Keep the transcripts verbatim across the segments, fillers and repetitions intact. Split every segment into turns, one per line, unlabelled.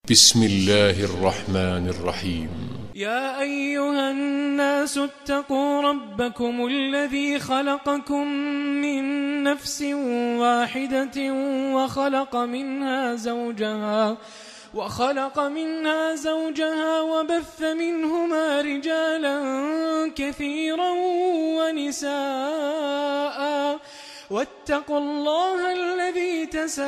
بسم الله الرحمن الرحيم.
يا أيها الناس اتقوا ربكم الذي خلقكم من نفس واحدة وخلق منها زوجها وخلق منها زوجها وبث منهما رجالا كثيرا ونساء واتقوا الله الذي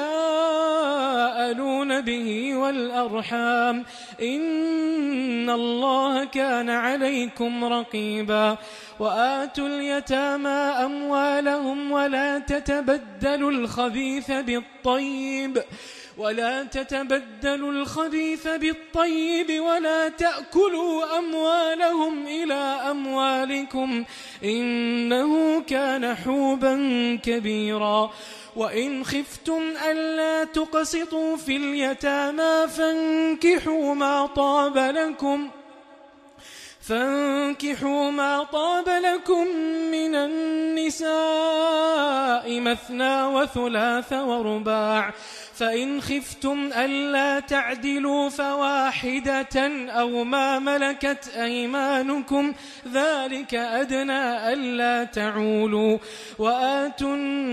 تساءلون به والأرحام إن الله كان عليكم رقيبا. وآتوا اليتامى أموالهم ولا تتبدلوا الخبيث بالطيب ولا تتبدلوا الخبيث بالطيب ولا تأكلوا أموالهم إلى أموالكم إنه كان حوبا كبيرا. وإن خفتم ألا تقسطوا في اليتامى فانكحوا ما طاب لكم فانكحوا ما طاب لكم من النساء مثنى وثلاث ورباع، فإن خفتم ألا تعدلوا فواحدة أو ما ملكت أيمانكم ذلك أدنى ألا تعولوا. وآتوا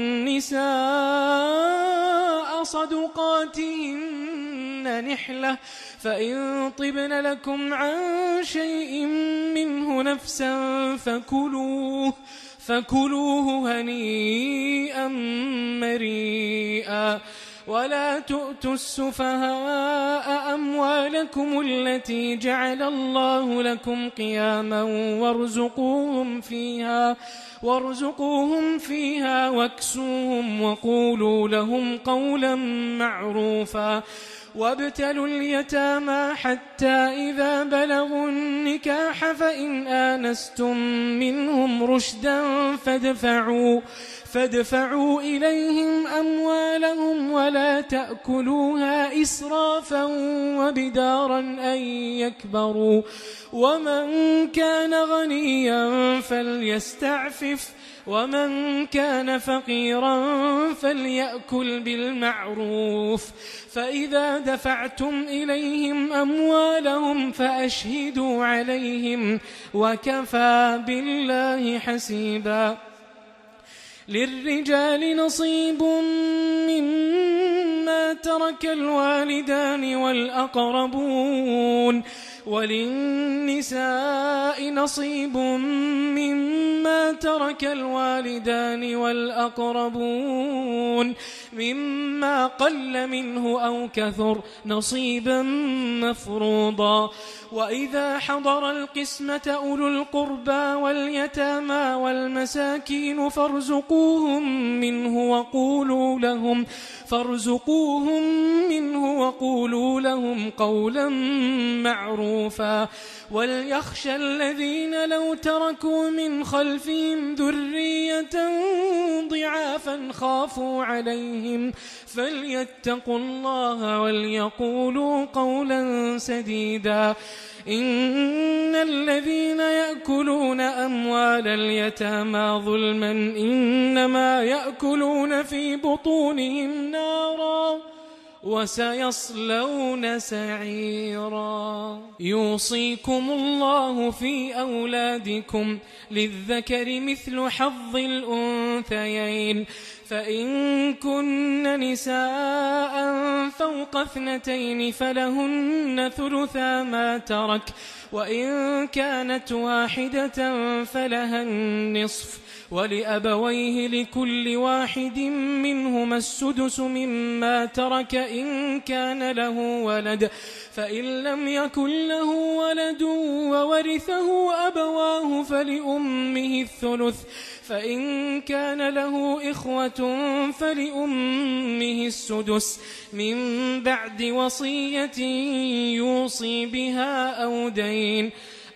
النساء صدقاتهن نحلة فإن طبن لكم عن شيء منه نفسا فكلوه فكلوه هنيئا مريئا. ولا تؤتوا السفهاء أموالكم التي جعل الله لكم قياما وارزقوهم فيها وارزقوهم فيها واكسوهم وقولوا لهم قولا معروفا. وابتلوا اليتامى حتى إذا بلغوا النكاح فإن آنستم منهم رشدا فادفعوا فادفعوا إليهم أموالهم ولا تأكلوها إسرافا وبدارا أن يكبروا. ومن كان غنيا فليستعفف ومن كان فقيرا فليأكل بالمعروف. فإذا دفعتم إليهم أموالهم فأشهدوا عليهم وكفى بالله حسيبا. للرجال نصيب مما ترك الوالدان والأقربون وللنساء نصيب مما ترك الوالدان والأقربون مما قل منه أو كثر نصيبا مفروضا. وإذا حضر القسمة أولو القربى واليتامى والمساكين فارزقوهم منه وقولوا لهم فارزقوهم منه وقولوا لهم قولا معروفا. وليخشى الذين لو تركوا من خلفهم ذرية ضعافا خافوا عليهم فليتقوا الله وليقولوا قولا سديدا. إن الذين يأكلون أموال اليتامى ظلما إنما يأكلون في بطونهم نارا وسيصلون سعيرا. يوصيكم الله في أولادكم للذكر مثل حظ الأنثيين فإن كن نساء فوق اثنتين فلهن ثلثا ما ترك وإن كانت واحدة فلها النصف ولأبويه لكل واحد منهما السدس مما ترك إن كان له ولد فإن لم يكن له ولد وورثه أبواه فلأمه الثلث فإن كان له إخوة فلأمه السدس من بعد وصية يوصي بها أو دين.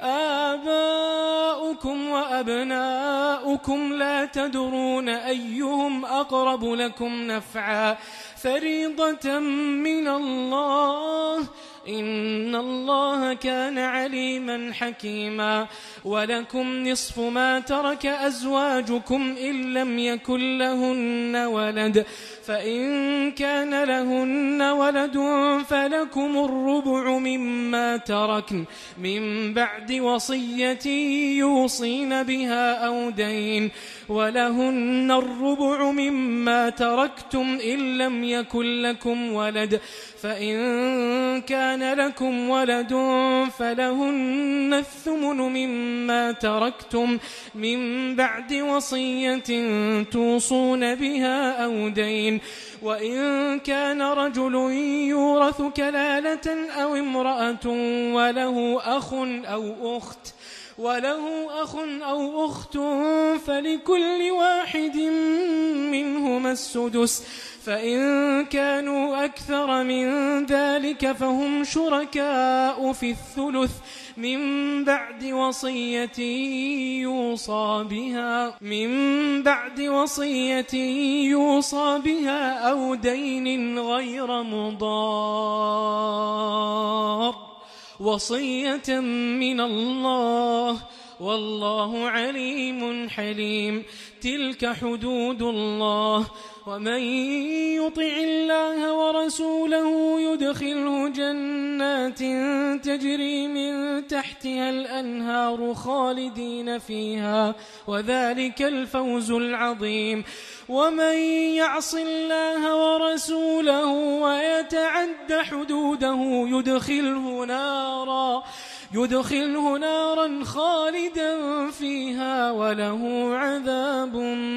آباؤكم وأبناؤكم لا تدرون أيهم أقرب لكم نفعا فريضة من الله إن الله كان عليما حكيما. ولكم نصف ما ترك أزواجكم إن لم يكن لهن ولد، فإن كان لهن ولد فلكم الربع مما تركن من بعد وصية يوصين بها أو دين، ولهن الربع مما تركتم إن لم يكن لكم ولد، فإن كان لكم ولد فلهن الثمن مما تركتم من بعد وصية توصون بها أو دين. وإن كان رجل يورث كلالة أو امرأة وله أخ أو أخت وله أخ أو أخت فلكل واحد منهما السدس، فإن كانوا أكثر من ذلك فهم شركاء في الثلث من بعد وصية يوصى بها من بعد وصية يوصى بها أو دين غير مضار، وصية من الله والله عليم حليم. تلك حدود الله، ومن يطع الله ورسوله يدخله جنات تجري من تحتها الأنهار خالدين فيها، وذلك الفوز العظيم. ومن يعص الله ورسوله ويتعد حدوده يدخله نارا يدخله نارا خالدا فيها وله عذاب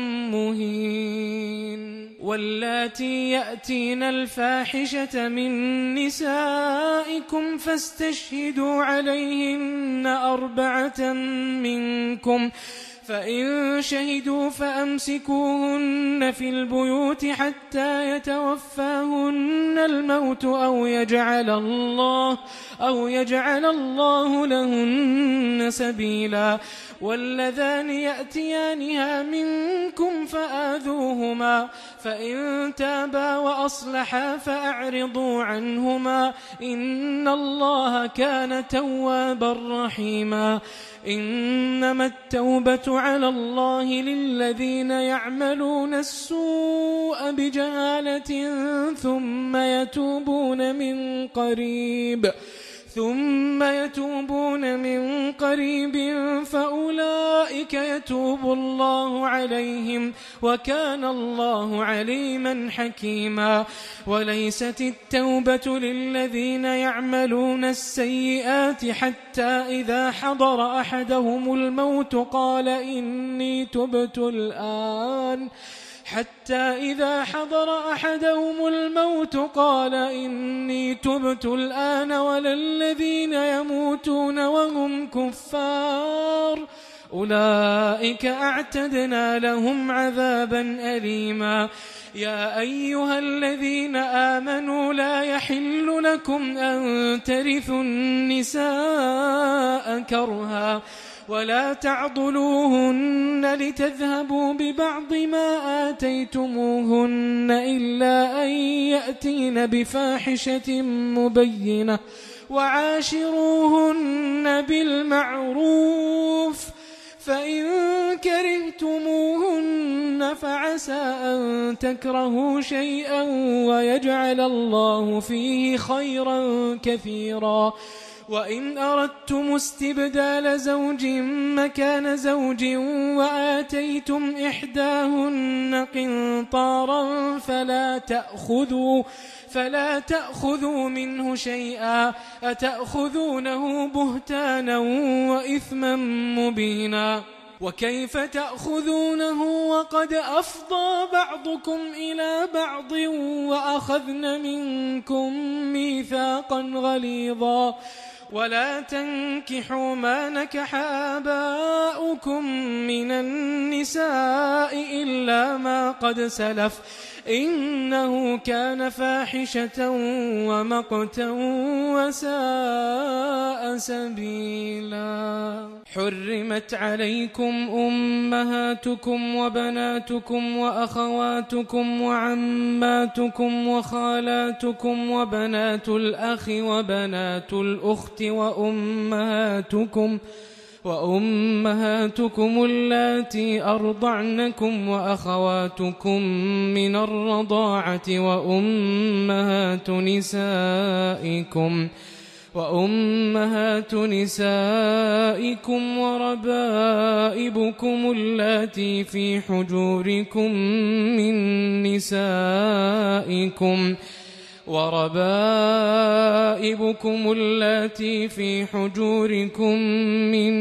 مهين. واللاتي يأتين الفاحشة من نسائكم فاستشهدوا عليهن أربعة منكم، فإن شهدوا فأمسكوهن في البيوت حتى يتوفاهن الموت أو يجعل الله أو يجعل الله لهن سبيلا. واللذان يأتيانها منكم فآذوهما، فإن تابا وأصلحا فأعرضوا عنهما، إن الله كان توابا رحيما. إنما التوبة على الله للذين يعملون السوء بجهالة ثم يتوبون من قريب ثم يتوبون من قريب فأولئك يتوب الله عليهم، وكان الله عليما حكيما. وليست التوبة للذين يعملون السيئات حتى إذا حضر أحدهم الموت قال إني تبت الآن حتى إذا حضر أحدهم الموت قال إني تبت الآن ولا الذين يموتون وهم كفار أولئك أعتدنا لهم عذابا أليما. يا أيها الذين آمنوا لا يحل لكم أن ترثوا النساء كرها ولا تعضلوهن لتذهبوا ببعض ما آتيتموهن إلا أن يأتين بفاحشة مبينة وعاشروهن بالمعروف، فإن كرهتموهن فعسى أن تكرهوا شيئا ويجعل الله فيه خيرا كثيرا. وإن أردتم استبدال زوج مكان زوج وآتيتم إحداهن قنطارا فلا تأخذوا فلا تأخذوا منه شيئا، أتأخذونه بهتانا وإثما مبينا. وكيف تأخذونه وقد أفضى بعضكم إلى بعض وأخذن منكم ميثاقا غليظا. ولا تنكحوا ما نكح آباؤكم من النساء إلا ما قد سلف إنه كان فاحشة ومقتا وساء سبيلا. حرمت عليكم أمهاتكم وبناتكم وأخواتكم وعماتكم وخالاتكم وبنات الأخ وبنات الأخت وأمهاتكم وأمهاتكم اللاتي أرضعنكم وأخواتكم من الرضاعة وأمهات نسائكم وأمهات نسائكم وربائبكم اللاتي في حجوركم من نسائكم وربائبكم اللاتي في حجوركم من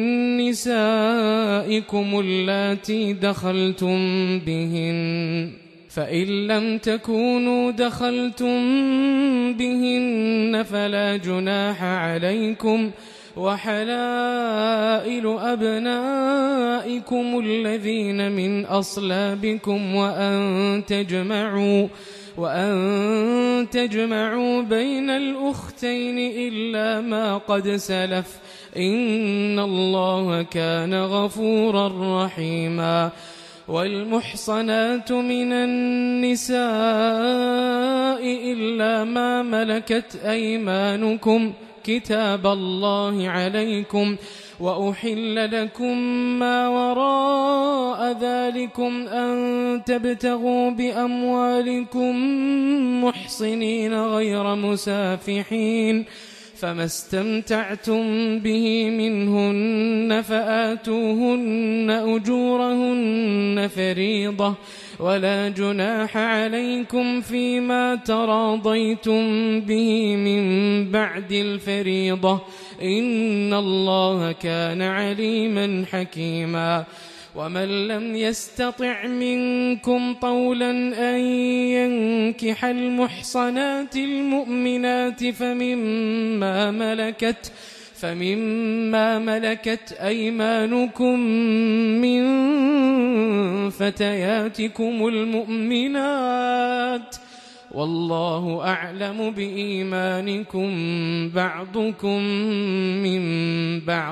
نسائكم اللاتي دخلتم بهن، فإن لم تكونوا دخلتم بهن فلا جناح عليكم، وحلائل أبنائكم الذين من أصلابكم وأن تجمعوا وأن تجمعوا بين الأختين إلا ما قد سلف، إن الله كان غفورا رحيما. والمحصنات من النساء إلا ما ملكت أيمانكم كتاب الله عليكم، وأحل لكم ما وراء ذلكم أن تبتغوا بأموالكم محصنين غير مسافحين، فما استمتعتم به منهن فآتوهن أجورهن فريضة، ولا جناح عليكم فيما تراضيتم به من بعد الفريضة، إن الله كان عليما حكيما. ومن لم يستطع منكم طولا أن ينكح المحصنات المؤمنات فمما ملكت فمما ملكت أيمانكم من فتياتكم المؤمنات، والله أعلم بإيمانكم بعضكم من بعض،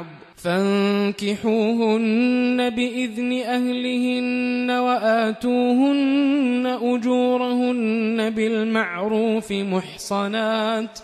فانكحوهن بإذن أهلهن وآتوهن أجورهن بالمعروف محصنات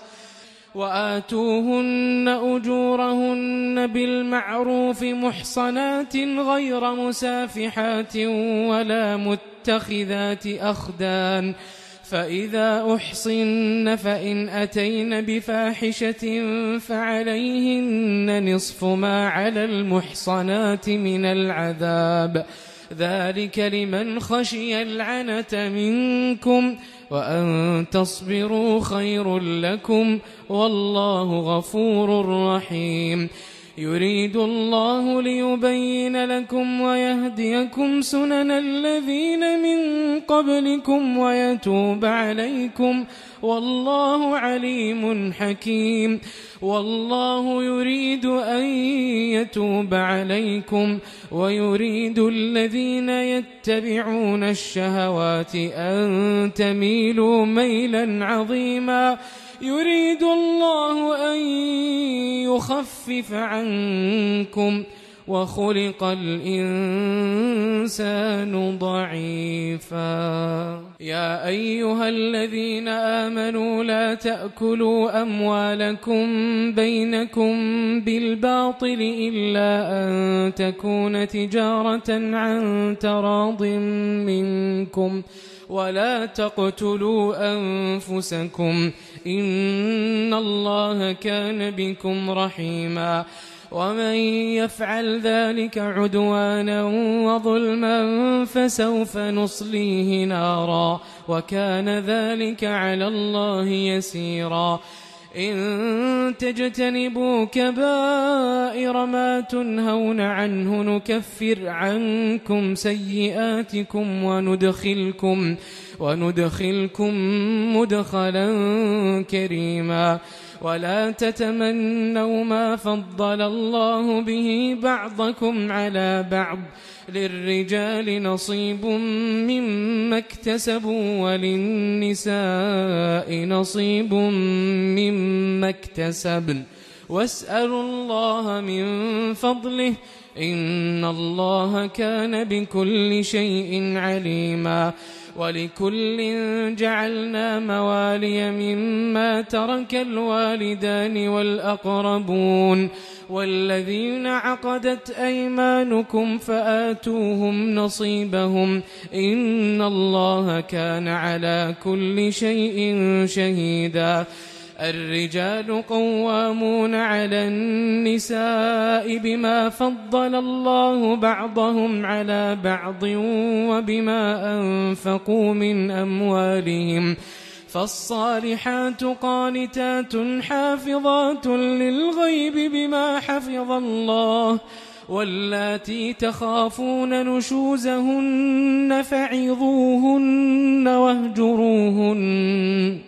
وآتوهن أجورهن بالمعروف محصنات غير مسافحات ولا متخذات أخدان، فإذا أحصن فإن أتين بفاحشة فعليهن نصف ما على المحصنات من العذاب، ذلك لمن خشي العنة منكم، وأن تصبروا خير لكم، والله غفور رحيم. يريد الله ليبين لكم ويهديكم سنن الذين من قبلكم ويتوب عليكم، والله عليم حكيم. والله يريد أن يتوب عليكم ويريد الذين يتبعون الشهوات أن تميلوا ميلا عظيما. يريد الله أن يخفف عنكم وخلق الإنسان ضعيفا. يا أيها الذين آمنوا لا تأكلوا أموالكم بينكم بالباطل إلا أن تكون تجارة عن تراض منكم، ولا تقتلوا أنفسكم إن الله كان بكم رحيما. ومن يفعل ذلك عدوانا وظلما فسوف نصليه نارا وكان ذلك على الله يسيرا. إن تجتنبوا كبائر ما تنهون عنه نكفر عنكم سيئاتكم وندخلكم, وندخلكم مدخلا كريما. ولا تتمنوا ما فضل الله به بعضكم على بعض للرجال نصيب مما اكتسبوا وللنساء نصيب مما اكتسبن واسألوا الله من فضله إن الله كان بكل شيء عليما ولكل جعلنا موالي مما ترك الوالدان والأقربون والذين عقدت أيمانكم فآتوهم نصيبهم إن الله كان على كل شيء شهيدا الرجال قوامون على النساء بما فضل الله بعضهم على بعض وبما أنفقوا من أموالهم فالصالحات قانتات حافظات للغيب بما حفظ الله واللاتي تخافون نشوزهن فعظوهن واهجروهن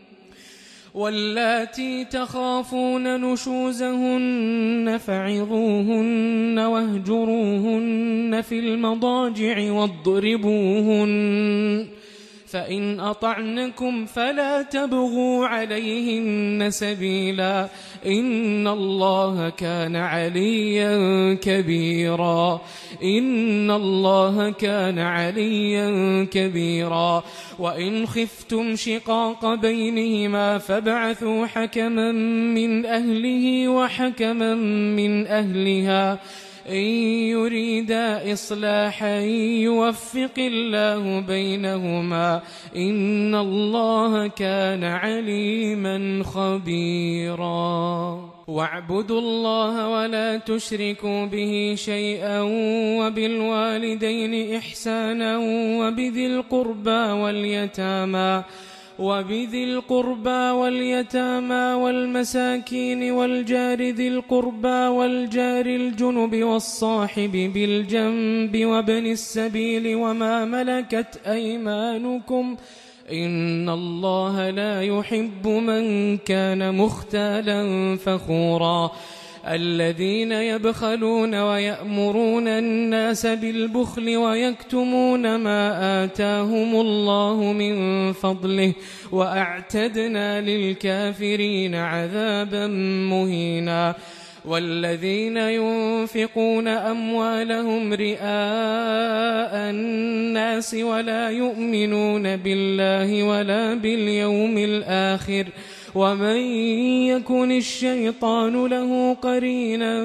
واللاتي تخافون نشوزهن فعظوهن واهجروهن في المضاجع واضربوهن فإن أطعنكم فلا تبغوا عليهن سبيلا إن الله كان عليا كبيرا إن الله كان عليا كبيرا وإن خفتم شقاق بينهما فابعثوا حكما من أهله وحكما من أهلها إن يريدا إصلاحا يوفق الله بينهما إن الله كان عليما خبيرا واعبدوا الله ولا تشركوا به شيئا وبالوالدين إحسانا وبذي القربى واليتامى وبذي القربى واليتامى والمساكين والجار ذي القربى والجار الجنب والصاحب بالجنب وابن السبيل وما ملكت أيمانكم إن الله لا يحب من كان مختالا فخورا الذين يبخلون ويأمرون الناس بالبخل ويكتمون ما آتاهم الله من فضله وأعتدنا للكافرين عذابا مهينا والذين ينفقون أموالهم رئاء الناس ولا يؤمنون بالله ولا باليوم الآخر ومن يكن الشيطان له قرينا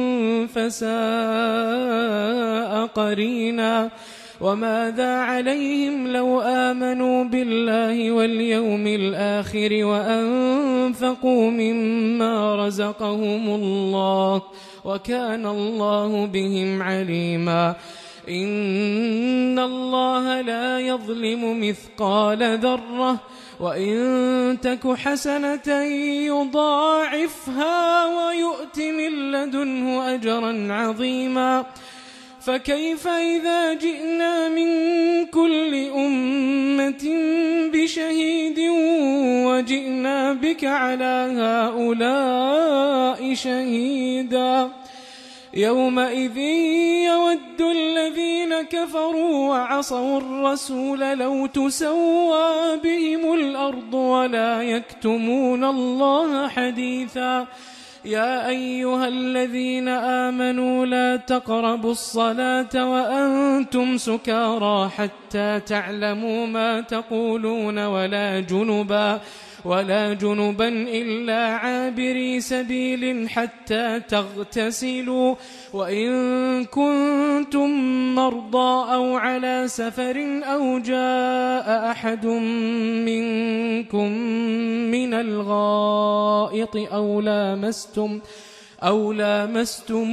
فساء قرينا وماذا عليهم لو آمنوا بالله واليوم الآخر وأنفقوا مما رزقهم الله وكان الله بهم عليما إن الله لا يظلم مثقال ذرة وإن تك حسنة يضاعفها ويؤت من لدنه أجرا عظيما فكيف إذا جئنا من كل أمة بشهيد وجئنا بك على هؤلاء شهيدا يومئذ يود الذين كفروا وعصوا الرسول لو تسوى بهم الأرض ولا يكتمون الله حديثا يا أيها الذين آمنوا لا تقربوا الصلاة وأنتم سكارى حتى تعلموا ما تقولون ولا جنبا ولا جنبا إلا عابري سبيل حتى تغتسلوا وإن كنتم مرضى أو على سفر أو جاء أحد منكم من الغائط أو لامستم أو لامستم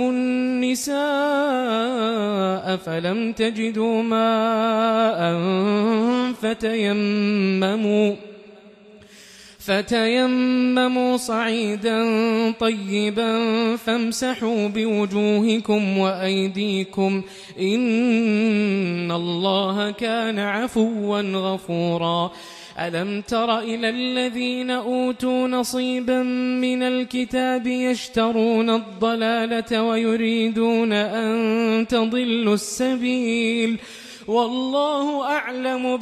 النساء فلم تجدوا ماء فتيمموا فتيمموا صعيدا طيبا فامسحوا بوجوهكم وأيديكم إن الله كان عفوا غفورا ألم تر إلى الذين أوتوا نصيبا من الكتاب يشترون الضلالة ويريدون أن تضلوا السبيل والله أعلم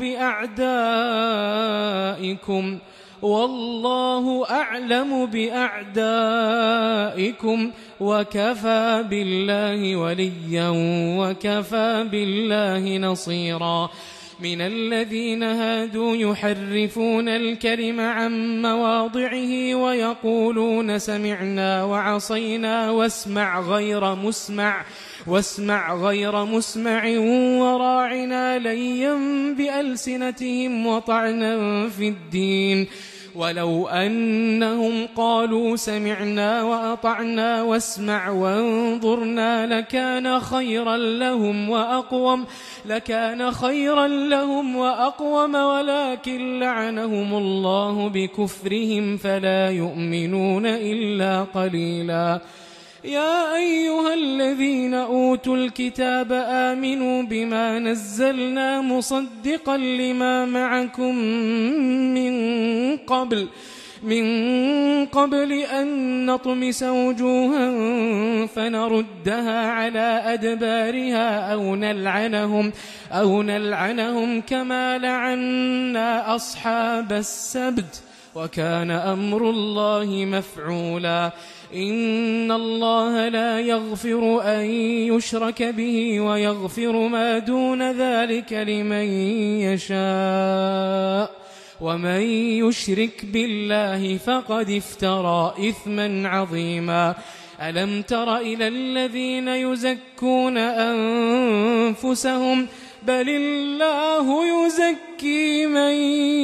بأعدائكم والله أعلم بأعدائكم وكفى بالله وليا وكفى بالله نصيرا. من الذين هادوا يحرفون الكلم عن مواضعه ويقولون سمعنا وعصينا واسمع غير مسمع واسمع غير مسمع وراعنا ليا بألسنتهم وطعنا في الدين ولو أنهم قالوا سمعنا وأطعنا واسمع وانظرنا لكان خيرا لهم وأقوم لكان خيرا لهم وأقوم ولكن لعنهم الله بكفرهم فلا يؤمنون إلا قليلا. يا أيها الذين أوتوا الكتاب آمنوا بما نزلنا مصدقا لما معكم من قبل من قبل أن نطمس وجوها فنردها على أدبارها أو نلعنهم أو نلعنهم كما لعنا أصحاب السبت وكان أمر الله مفعولا. إن الله لا يغفر أن يشرك به ويغفر ما دون ذلك لمن يشاء ومن يشرك بالله فقد افترى إثما عظيما. ألم تر إلى الذين يزكون أنفسهم بل الله يزكي من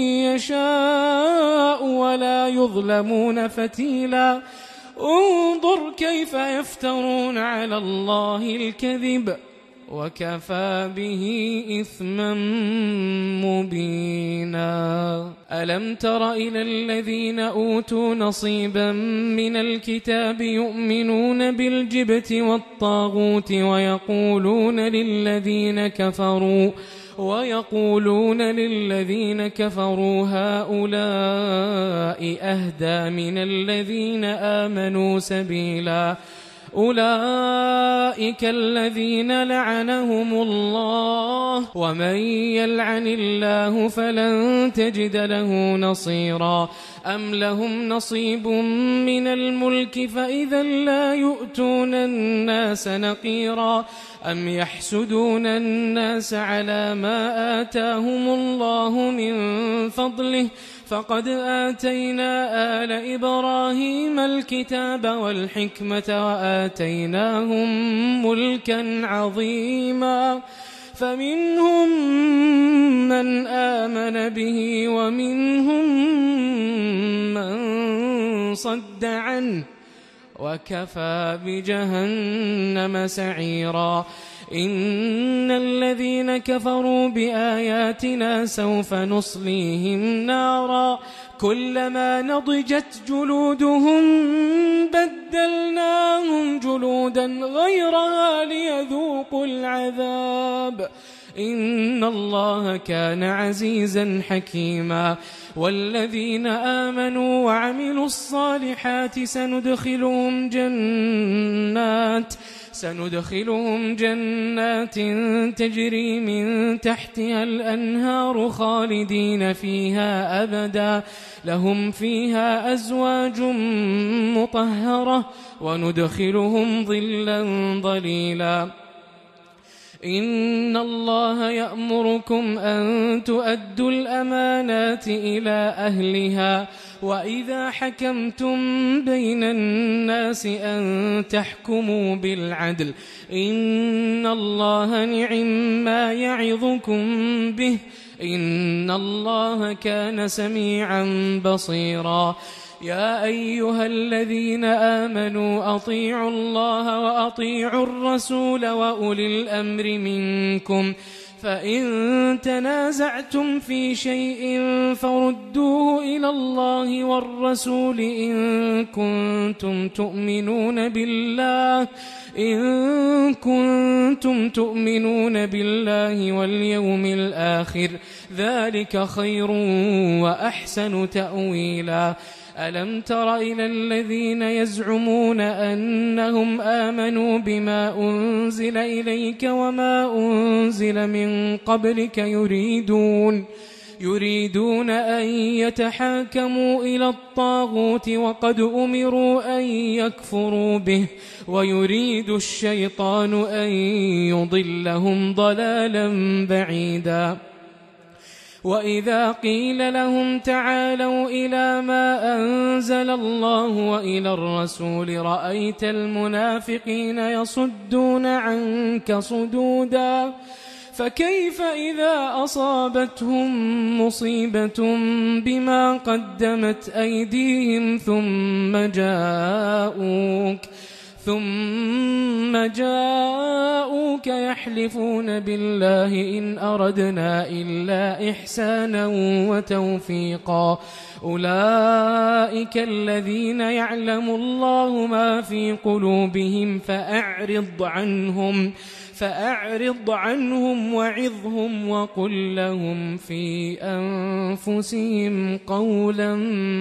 يشاء ولا يظلمون فتيلا. انظر كيف يفترون على الله الكذب وكفى به إثما مبينا. ألم تر إلى الذين أوتوا نصيبا من الكتاب يؤمنون بالجبت والطاغوت ويقولون للذين كفروا ويقولون للذين كفروا هؤلاء أهدى من الذين آمنوا سبيلا. أولئك الذين لعنهم الله ومن يلعن الله فلن تجد له نصيرا. أم لهم نصيب من الملك فإذا لا يؤتون الناس نقيرا. أم يحسدون الناس على ما آتاهم الله من فضله فقد آتينا آل إبراهيم الكتاب والحكمة وآتيناهم ملكا عظيما. فمنهم من آمن به ومنهم من صد عنه وكفى بجهنم سعيرا. إن الذين كفروا بآياتنا سوف نصليهم نارا كلما نضجت جلودهم بدلناهم جلودا غيرها ليذوقوا العذاب إن الله كان عزيزا حكيما. والذين آمنوا وعملوا الصالحات سندخلهم جنات سندخلهم جنات تجري من تحتها الأنهار خالدين فيها أبدا لهم فيها أزواج مطهرة وندخلهم ظلا ظليلا. إن الله يأمركم أن تؤدوا الأمانات إلى أهلها وإذا حكمتم بين الناس أن تحكموا بالعدل إن الله نعما يعظكم به إن الله كان سميعا بصيرا. يا أيها الذين آمنوا أطيعوا الله وأطيعوا الرسول وأولي الأمر منكم فإن تنازعتم في شيء فردوه إلى الله والرسول إن كنتم تؤمنون بالله إن كنتم تؤمنون بالله واليوم الآخر ذلك خير وأحسن تأويلا ألم تر إلى الذين يزعمون أنهم آمنوا بما أنزل إليك وما أنزل من قبلك يريدون يريدون أن يتحاكموا إلى الطاغوت وقد أمروا أن يكفروا به ويريد الشيطان أن يضلهم ضلالا بعيدا وإذا قيل لهم تعالوا إلى ما أنزل الله وإلى الرسول رأيت المنافقين يصدون عنك صدودا فكيف إذا أصابتهم مصيبة بما قدمت أيديهم ثم جاءوك ثم جاءوك يحلفون بالله إن أردنا إلا إحسانا وتوفيقا أولئك الذين يعلم الله ما في قلوبهم فأعرض عنهم فأعرض عنهم وعظهم وقل لهم في أنفسهم قولا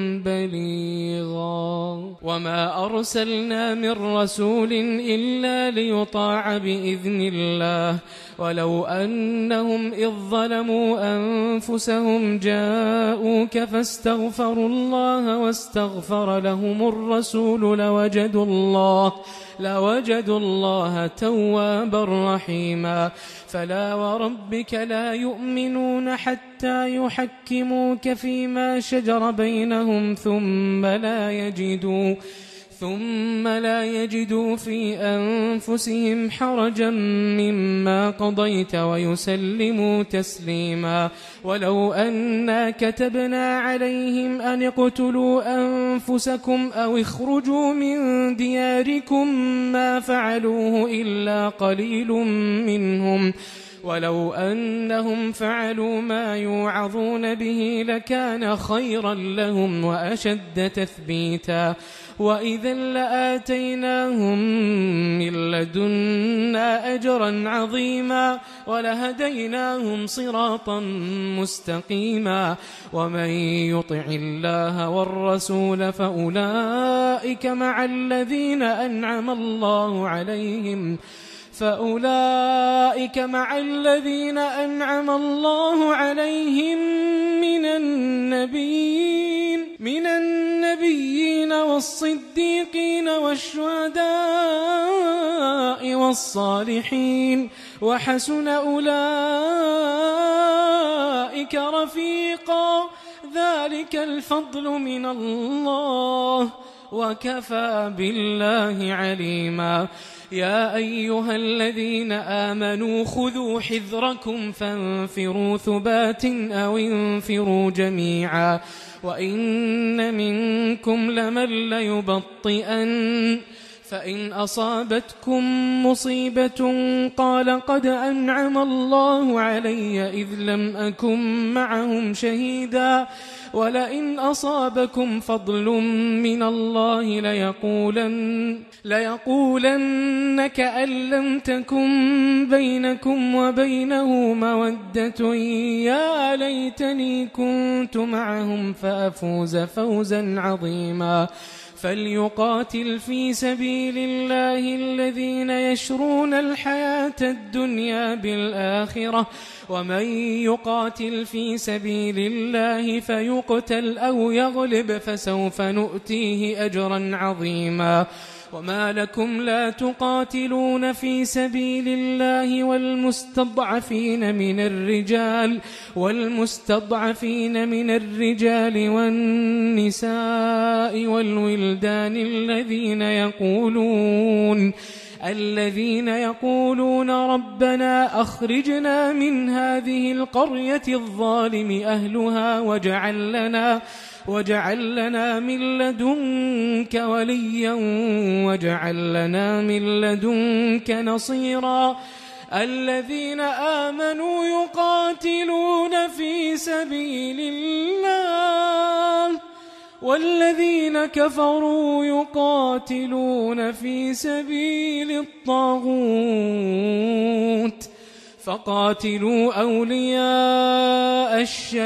بليغا وما أرسلنا من رسول إلا ليطاع بإذن الله ولو أنهم إذ ظلموا أنفسهم جاءوك فاستغفروا الله واستغفر لهم الرسول لوجدوا الله لوجدوا الله توابا رحيما فلا وربك لا يؤمنون حتى يحكموك فيما شجر بينهم ثم لا يجدوا ثم لا يجدوا في أنفسهم حرجا مما قضيت ويسلموا تسليما ولو أنا كتبنا عليهم أن اقتلوا أنفسكم أو اخرجوا من دياركم ما فعلوه إلا قليل منهم ولو أنهم فعلوا ما يوعظون به لكان خيرا لهم وأشد تثبيتا وإذا لآتيناهم من لدنا أجرا عظيما ولهديناهم صراطا مستقيما ومن يطع الله والرسول فأولئك مع الذين أنعم الله عليهم فأولئك مع الذين أنعم الله عليهم من النبيين من النبيين والصديقين والشهداء والصالحين وحسن أولئك رفيقا ذلك الفضل من الله وكفى بالله عليما يا أيها الذين آمنوا خذوا حذركم فانفروا ثبات أو انفروا جميعا وإن منكم لمن ليبطئن فإن أصابتكم مصيبة قال قد أنعم الله علي إذ لم أكن معهم شهيدا ولئن أصابكم فضل من الله ليقولن, ليقولن كأن لم تكن بينكم وبينه مودة يا ليتني كنت معهم فأفوز فوزا عظيما فليقاتل في سبيل الله الذين يشرون الحياة الدنيا بالآخرة ومن يقاتل في سبيل الله فيقتل أو يغلب فسوف نؤتيه أجرا عظيما وما لكم لا تقاتلون في سبيل الله والمستضعفين من الرجال والمستضعفين من الرجال والنساء والولدان الذين يقولون الذين يقولون ربنا أخرجنا من هذه القرية الظالم أهلها واجعل لنا واجعل لنا من لدنك وليا واجعل لنا من لدنك نصيرا الذين آمنوا يقاتلون في سبيل الله والذين كفروا يقاتلون في سبيل الطاغوت فقاتلوا أولياء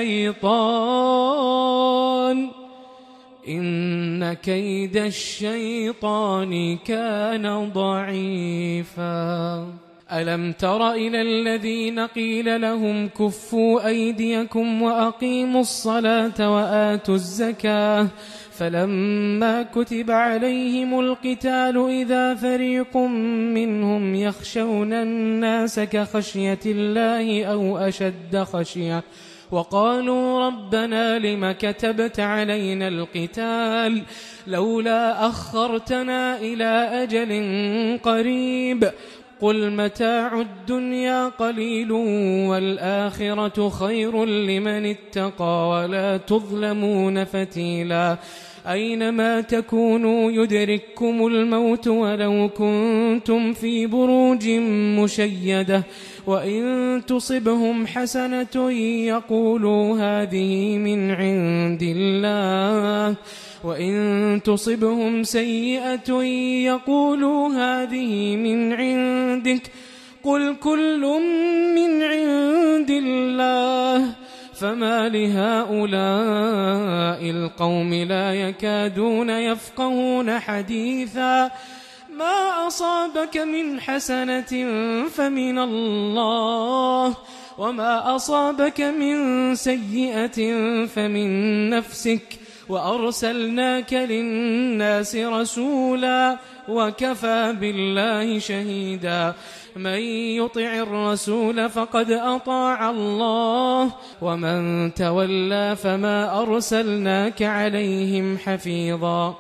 الشيطان إن كيد الشيطان كان ضعيفا ألم تر إلى الذين قيل لهم كفوا أيديكم وأقيموا الصلاة وآتوا الزكاة فلما كتب عليهم القتال إذا فريق منهم يخشون الناس كخشية الله أو أشد خشية وقالوا ربنا لم كتبت علينا القتال لولا أخرتنا إلى أجل قريب قل متاع الدنيا قليل والآخرة خير لمن اتقى ولا تظلمون فتيلا أينما تكونوا يدرككم الموت ولو كنتم في بروج مشيدة وإن تصبهم حسنة يقولوا هذه من عند الله وإن تصبهم سيئة يقولوا هذه من عندك قل كل من عند الله فما لهؤلاء القوم لا يكادون يفقهون حديثا ما أصابك من حسنة فمن الله وما أصابك من سيئة فمن نفسك وأرسلناك للناس رسولا وكفى بالله شهيدا من يطع الرسول فقد أطاع الله ومن تولى فما أرسلناك عليهم حفيظا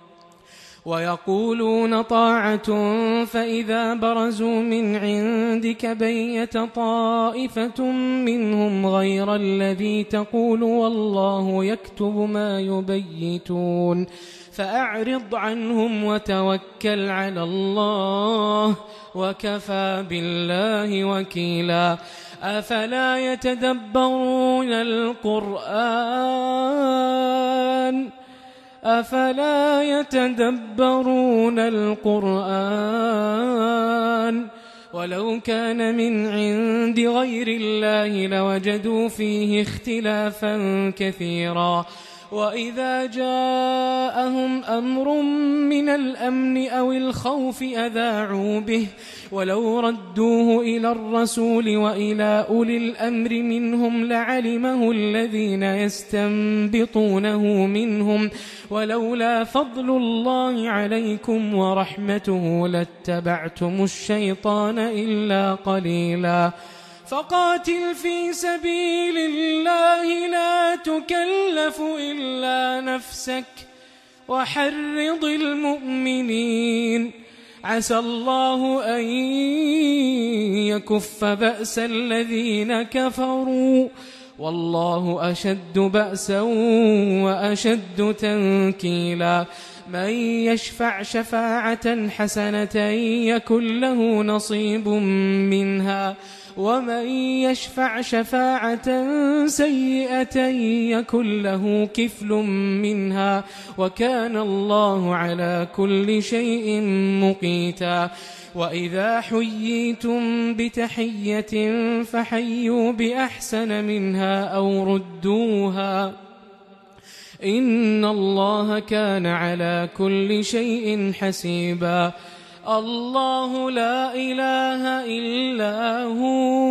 ويقولون طاعة فإذا برزوا من عندك بيت طائفة منهم غير الذي تقول والله يكتب ما يبيتون فأعرض عنهم وتوكل على الله وكفى بالله وكيلا أفلا يتدبرون القرآن أفلا يتدبرون القرآن ولو كان من عند غير الله لوجدوا فيه اختلافا كثيرا وإذا جاءهم أمر من الأمن أو الخوف أذاعوا به ولو ردوه إلى الرسول وإلى أولي الأمر منهم لعلمه الذين يستنبطونه منهم ولولا فضل الله عليكم ورحمته لاتبعتم الشيطان إلا قليلا فقاتل في سبيل الله لا تكلف إلا نفسك وحرض المؤمنين عسى الله أن يكف بأس الذين كفروا والله أشد بأسا وأشد تنكيلا من يشفع شفاعة حسنة يكن له نصيب منها ومن يشفع شفاعة سيئة يكن له كفل منها وكان الله على كل شيء مقيتا وإذا حييتم بتحية فحيوا بأحسن منها أو ردوها إن الله كان على كل شيء حسيبا الله لا إله إلا هو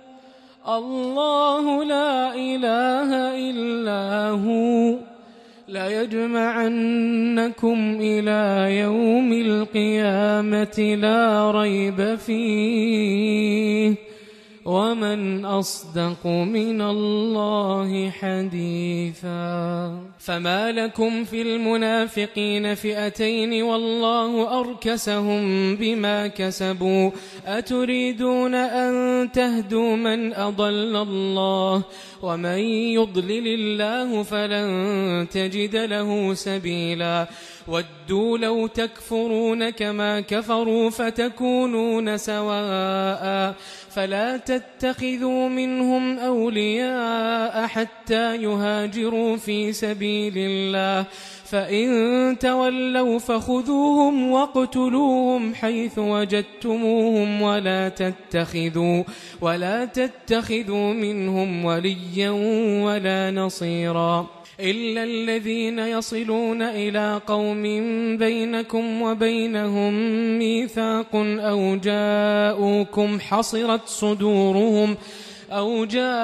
الله لا إله إلا هو لا يجمعنكم إلى يوم القيامة لا ريب فيه ومن أصدق من الله حديثا فما لكم في المنافقين فئتين والله أركسهم بما كسبوا أتريدون أن تهدوا من أضل الله ومن يضلل الله فلن تجد له سبيلا ودوا لو تكفرون كما كفروا فتكونون سواء فلا تتخذوا منهم أولياء حتى يهاجروا في سبيل الله فإن تولوا فخذوهم واقتلوهم حيث وجدتموهم ولا تتخذوا ولا تتخذوا منهم وليا ولا نصيرا إلا الذين يصلون إلى قوم بينكم وبينهم ميثاق أو جاءوكم حصرت صدورهم أو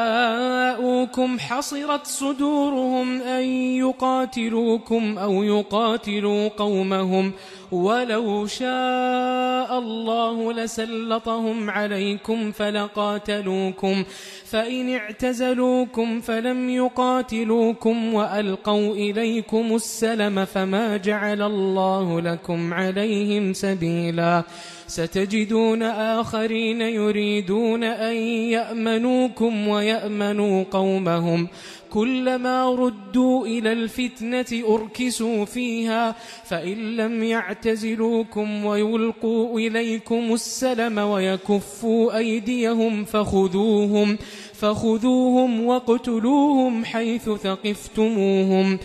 جاءوكم حصرت صدورهم أن يقاتلوكم أو يقاتلوا قومهم ولو شاء الله لسلطهم عليكم فلقاتلوكم فإن اعتزلوكم فلم يقاتلوكم وألقوا إليكم السلم فما جعل الله لكم عليهم سبيلا ستجدون آخرين يريدون أن يأمنوكم ويأمنوا قومهم كلما ردوا إلى الفتنة أركسوا فيها فإن لم يعتزلوكم ويلقوا إليكم السلم ويكفوا أيديهم فخذوهم فخذوهم واقتلوهم حيث ثقفتموهم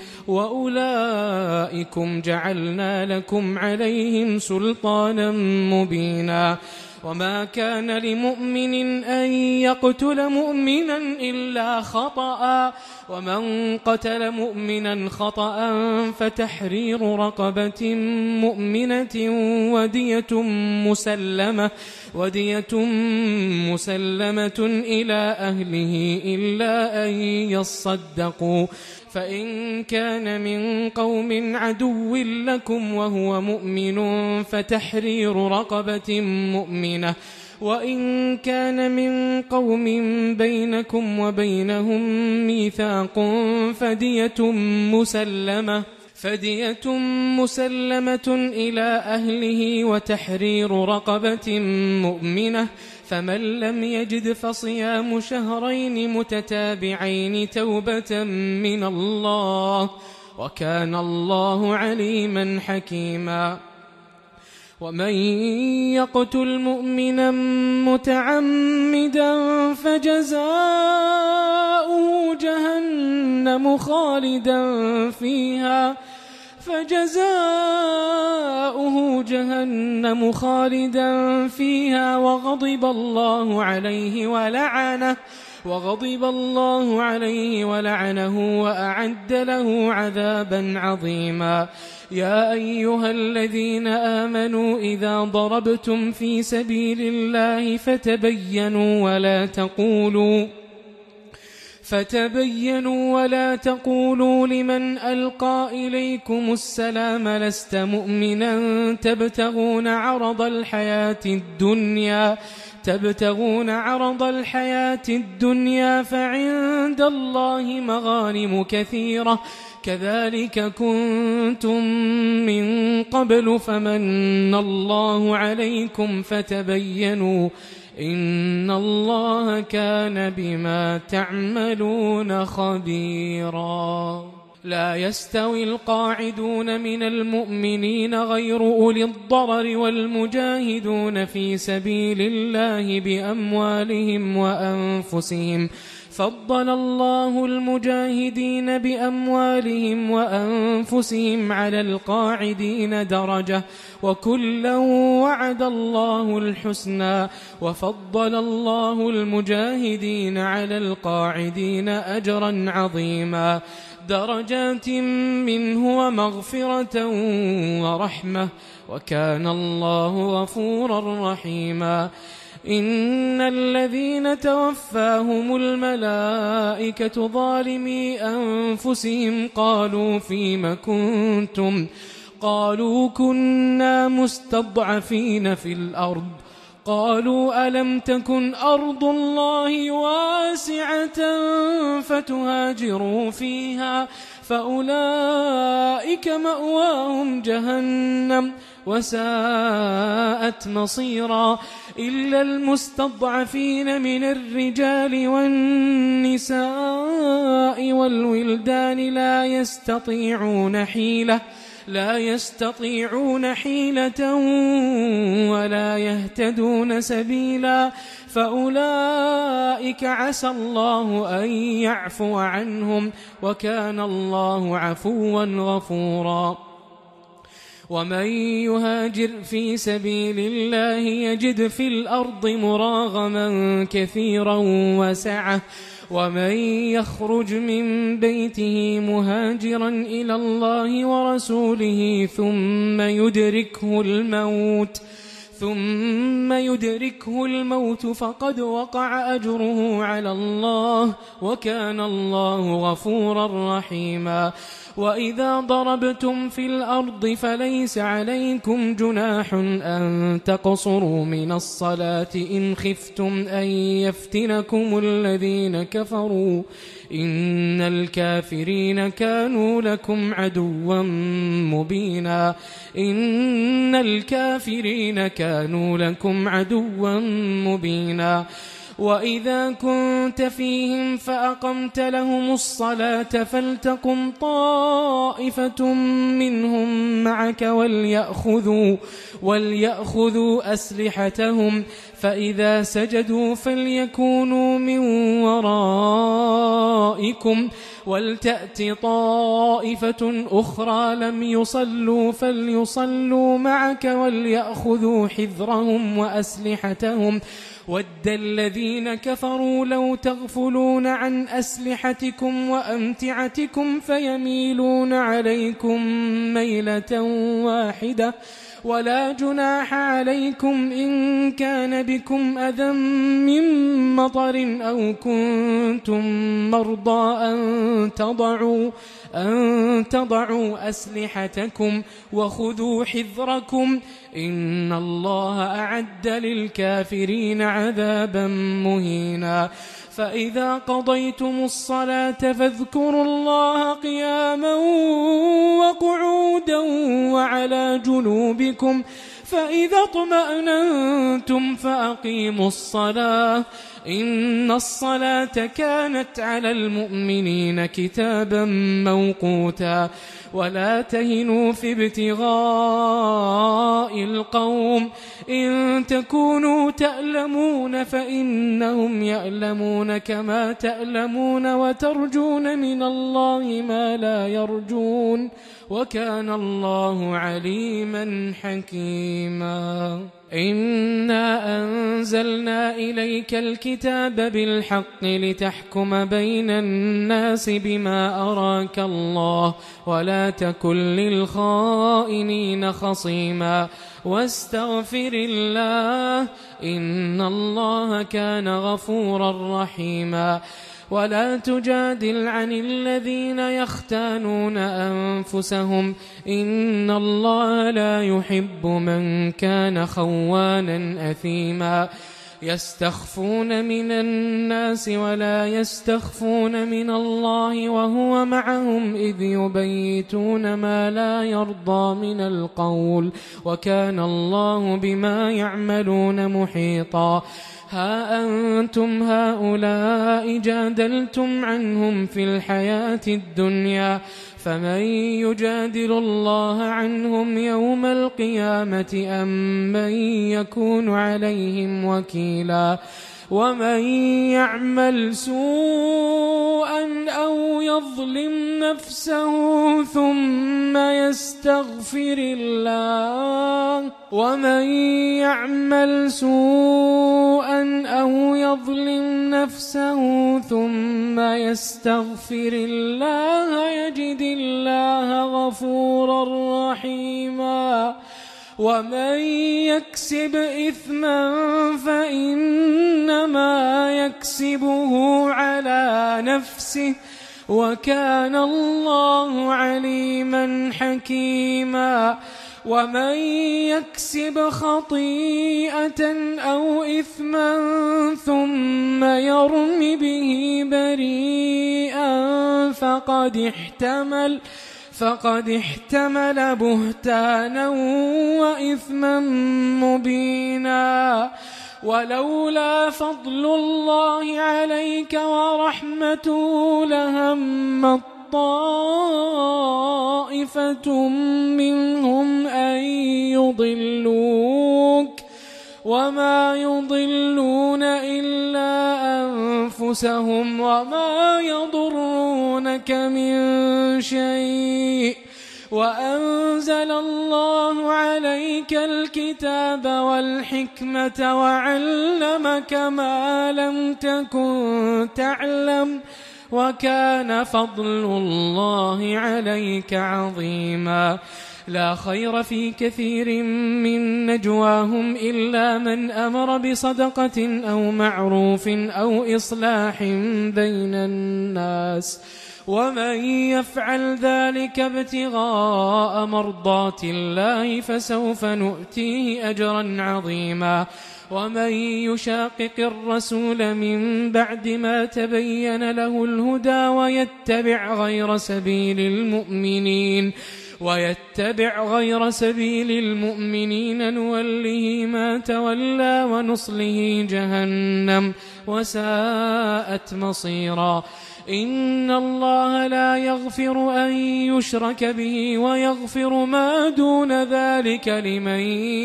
وأولئكم جعلنا لكم عليهم سلطانا مبينا وما كان لمؤمن أن يقتل مؤمنا إلا خطأ ومن قتل مؤمنا خطأ فتحرير رقبة مؤمنة ودية مسلمة ودية مسلمة إلى أهله إلا أن يصدقوا فإن كان من قوم عدو لكم وهو مؤمن فتحرير رقبة مؤمنة وإن كان من قوم بينكم وبينهم ميثاق فدية مسلمة فدية مسلمة إلى أهله وتحرير رقبة مؤمنة فمن لم يجد فصيام شهرين متتابعين توبة من الله وكان الله عليما حكيما ومن يقتل مؤمنا متعمدا فجزاؤه جهنم خالدا فيها فجزاؤه جهنم خالدا فيها وغضب الله عليه ولعنه وغضب الله عليه ولعنه وأعد له عذابا عظيما يا أيها الذين آمنوا إذا ضربتم في سبيل الله فتبينوا ولا تقولوا فتبينوا ولا تقولوا لمن ألقى إليكم السلام لست مؤمنا تبتغون عرض الحياة الدنيا تبتغون عرض الحياة الدنيا فعند الله مغانم كثيرة كذلك كنتم من قبل فمن الله عليكم فتبينوا إن الله كان بما تعملون خبيرا لا يستوي القاعدون من المؤمنين غير أولي الضرر والمجاهدون في سبيل الله بأموالهم وأنفسهم فضل الله المجاهدين بأموالهم وأنفسهم على القاعدين درجة وكلا وعد الله الحسنى وفضل الله المجاهدين على القاعدين أجرا عظيما درجات منه ومغفرة ورحمة وكان الله غفورا رحيما إن الذين توفاهم الملائكة ظالمي أنفسهم قالوا فيم كنتم قالوا كنا مستضعفين في الأرض قالوا ألم تكن أرض الله واسعة فتهاجروا فيها فأولئك مأواهم جهنم وساءت مصيرا إلا المستضعفين من الرجال والنساء والولدان لا يستطيعون حيلة لا يستطيعون حيلة ولا يهتدون سبيلا فأولئك عسى الله أن يعفو عنهم وكان الله عفوا غفورا ومن يهاجر في سبيل الله يجد في الأرض مراغما كثيرا وسعة ومن يخرج من بيته مهاجرا إلى الله ورسوله ثم يدركه الموت ثم يدركه الموت فقد وقع أجره على الله وكان الله غفورا رحيما وإذا ضربتم في الأرض فليس عليكم جناح أن تقصروا من الصلاة إن خفتم أن يفتنكم الذين كفروا إن الكافرين كانوا لكم عدوا مبينا إن الكافرين كانوا لكم عدوا مبينا وإذا كنت فيهم فأقمت لهم الصلاة فلتقم طائفة منهم معك وليأخذوا, وليأخذوا أسلحتهم فإذا سجدوا فليكونوا من ورائكم ولتأت طائفة أخرى لم يصلوا فليصلوا معك وليأخذوا حذرهم وأسلحتهم ود الذين كفروا لو تغفلون عن أسلحتكم وأمتعتكم فيميلون عليكم ميلة واحدة ولا جناح عليكم إن كان بكم أذى من مطر أو كنتم مرضى أن تضعوا, أن تضعوا أسلحتكم وخذوا حذركم إن الله أعد للكافرين عذابا مهينا فإذا قضيتم الصلاة فاذكروا الله قياما وقعودا وعلى جنوبكم فإذا اطمأننتم فأقيموا الصلاة إن الصلاة كانت على المؤمنين كتابا موقوتا ولا تهنوا في ابتغاء القوم إن تكونوا تألمون فإنهم يألمون كما تألمون وترجون من الله ما لا يرجون وكان الله عليما حكيما إنا أنزلنا إليك الكتاب بالحق لتحكم بين الناس بما أراك الله ولا تكن للخائنين خصيما واستغفر الله إن الله كان غفورا رحيما ولا تجادل عن الذين يختانون أنفسهم إن الله لا يحب من كان خوانا أثيما يستخفون من الناس ولا يستخفون من الله وهو معهم إذ يبيتون ما لا يرضى من القول وكان الله بما يعملون محيطا ها أنتم هؤلاء جادلتم عنهم في الحياة الدنيا فمن يجادل الله عنهم يوم القيامة أم من يكون عليهم وكيلا ومن يعمل سوءا أو يظلم نفسه ثم يستغفر الله ومن يعمل سوءا أو يظلم نفسه ثم يستغفر الله يجد الله غفورا رحيما ومن يكسب إثما فإنما يكسبه على نفسه وكان الله عليما حكيما ومن يكسب خطيئة أو إثما ثم يرم به بريئا فقد احتمل فقد احتمل بهتانا وإثما مبينا ولولا فضل الله عليك ورحمته لهم طائفة منهم أن يضلوك وما يضلون إلا أنفسهم وما يضرونك من شيء وأنزل الله عليك الكتاب والحكمة وعلمك ما لم تكن تعلم وكان فضل الله عليك عظيما. لا خير في كثير من نجواهم إلا من أمر بصدقة أو معروف أو إصلاح بين الناس ومن يفعل ذلك ابتغاء مرضات الله فسوف نؤتيه أجرا عظيما. ومن يشاقق الرسول من بعد ما تبين له الهدى ويتبع غير سبيل المؤمنين ويتبع غير سبيل المؤمنين نوله ما تولى ونصله جهنم وساءت مصيرا. إن الله لا يغفر أن يشرك به ويغفر ما دون ذلك لمن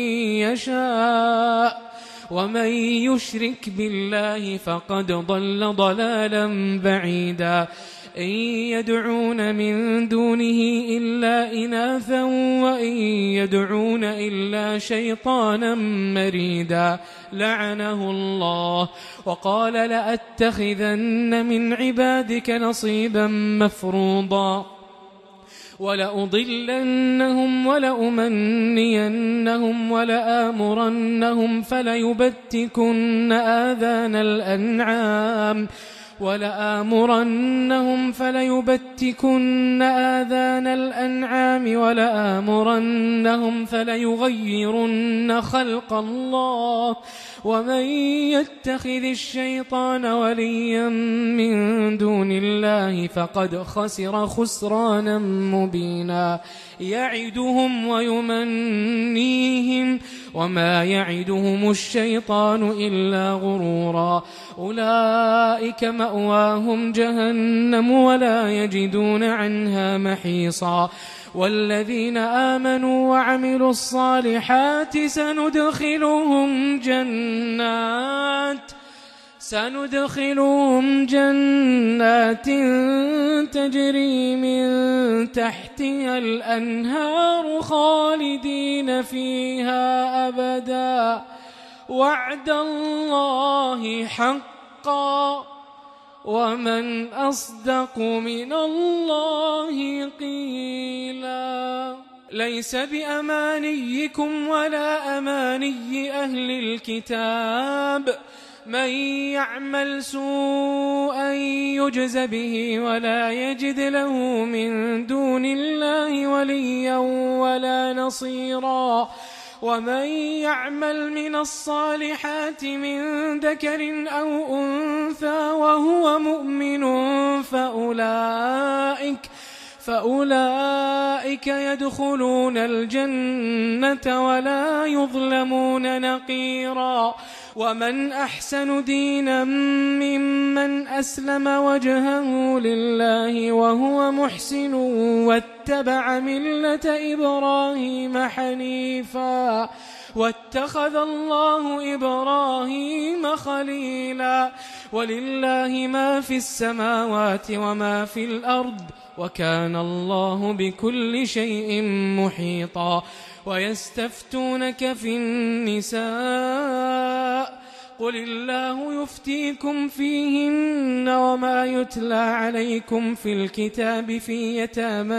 يشاء ومن يشرك بالله فقد ضل ضلالا بعيدا. إن يدعون من دونه إلا إناثا وإن يدعون إلا شيطانا مريدا لعنه الله وقال لأتخذن من عبادك نصيبا مفروضا ولأضلنهم ولأمنينهم ولآمرنهم فليبتكن آذان الأنعام ولآمرنهم فليبتكن آذان الأنعام ولآمرنهم فليغيرن خلق الله ومن يتخذ الشيطان وليا من دون الله فقد خسر خسرانا مبينا. يعدهم ويمنيهم وما يعدهم الشيطان إلا غرورا. أولئك مأواهم جهنم ولا يجدون عنها محيصا. والذين آمنوا وعملوا الصالحات سندخلهم جنات سندخلهم جنات تجري من تحتها الأنهار خالدين فيها أبدا وعد الله حقا ومن أصدق من الله قيلا. ليس بأمانيكم ولا أماني أهل الكتاب من يعمل سوءا يجز به ولا يجد له من دون الله وليا ولا نصيرا. ومن يعمل من الصالحات من ذكر أو أنثى وهو مؤمن فأولئك فأولئك يدخلون الجنة ولا يظلمون نقيرا. ومن أحسن دينا ممن أسلم وجهه لله وهو محسن واتبع ملة إبراهيم حنيفا واتخذ الله إبراهيم خليلا. ولله ما في السماوات وما في الأرض وكان الله بكل شيء محيطا. ويستفتونك في النساء قل الله يفتيكم فيهن وما يتلى عليكم في الكتاب في يتامى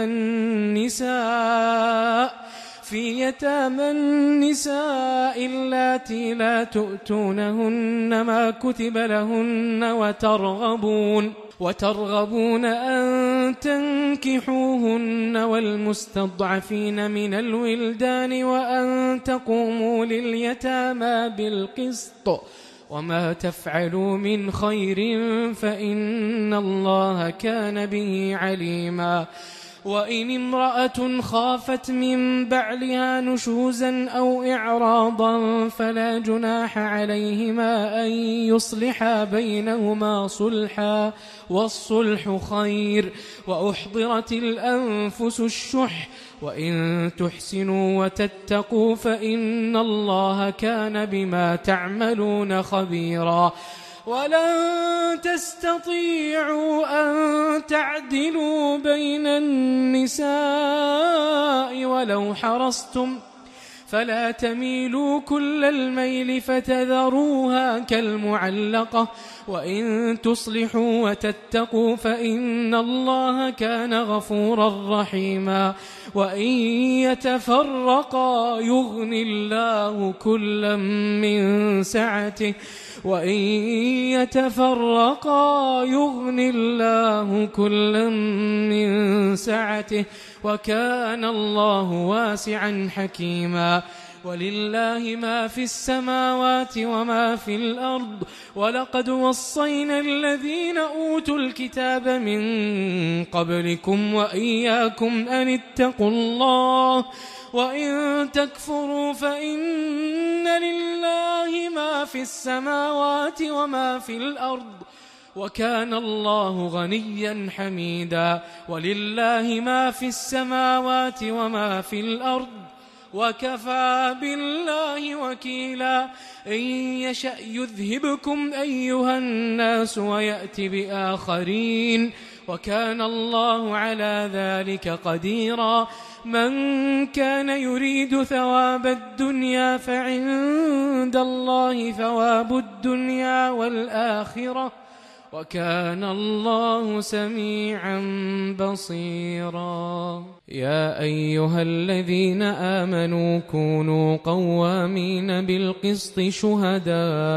النساء في يتامى النساء اللاتي لا تؤتونهن ما كتب لهن وترغبون وترغبون أن تنكحوهن والمستضعفين من الولدان وأن تقوموا لليتامى بالقسط وما تفعلوا من خير فإن الله كان به عليما. وإن امرأة خافت من بعلها نشوزا أو إعراضا فلا جناح عليهما أن يصلحا بينهما صلحا والصلح خير. وأحضرت الأنفس الشح وإن تحسنوا وتتقوا فإن الله كان بما تعملون خبيرا. ولن تستطيعوا أن تعدلوا بين النساء ولو حرصتم فلا تميلوا كل الميل فتذروها كالمعلقة وإن تصلحوا وتتقوا فإن الله كان غفورا رحيما. وإن يتفرقا يغن الله كلا من سعته وإن يتفرقا يغن الله كلا من سعته وكان الله واسعا حكيما. ولله ما في السماوات وما في الأرض ولقد وصينا الذين أوتوا الكتاب من قبلكم وإياكم أن اتقوا الله وإن تكفروا فإن لله ما في السماوات وما في الأرض وكان الله غنيا حميدا. ولله ما في السماوات وما في الأرض وكفى بالله وكيلا. إن يشأ يذهبكم أيها الناس ويأت بآخرين وكان الله على ذلك قديرا. من كان يريد ثواب الدنيا فعند الله ثواب الدنيا والآخرة وكان الله سميعا بصيرا. يا أيها الذين آمنوا كونوا قوامين بالقسط شهداء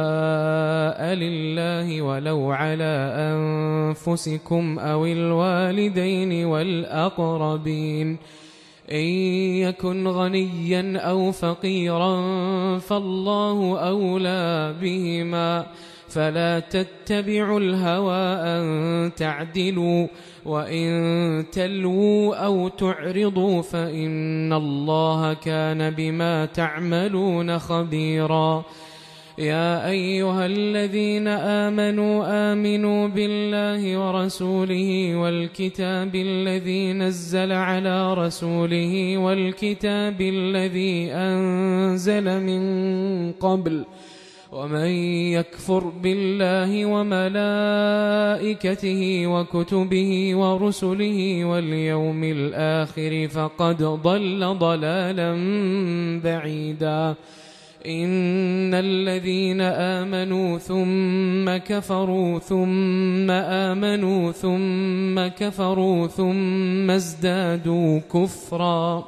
لله ولو على أنفسكم أو الوالدين والأقربين إن يكن غنيا أو فقيرا فالله أولى بهما فلا تتبعوا الهوى أن تعدلوا وإن تلووا أو تعرضوا فإن الله كان بما تعملون خبيرا. يا أيها الذين آمنوا آمنوا بالله ورسوله والكتاب الذي نزل على رسوله والكتاب الذي أنزل من قبل ومن يكفر بالله وملائكته وكتبه ورسله واليوم الآخر فقد ضل ضلالا بعيدا. إن الذين آمنوا ثم كفروا ثم آمنوا ثم كفروا ثم ازدادوا كفرا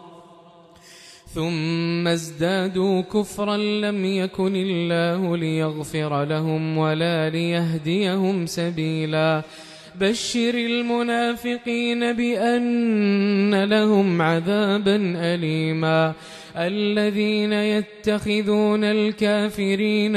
ثم ازدادوا كفرا لم يكن الله ليغفر لهم ولا ليهديهم سبيلا. بشر المنافقين بأن لهم عذابا أليما. الذين يتخذون الكافرين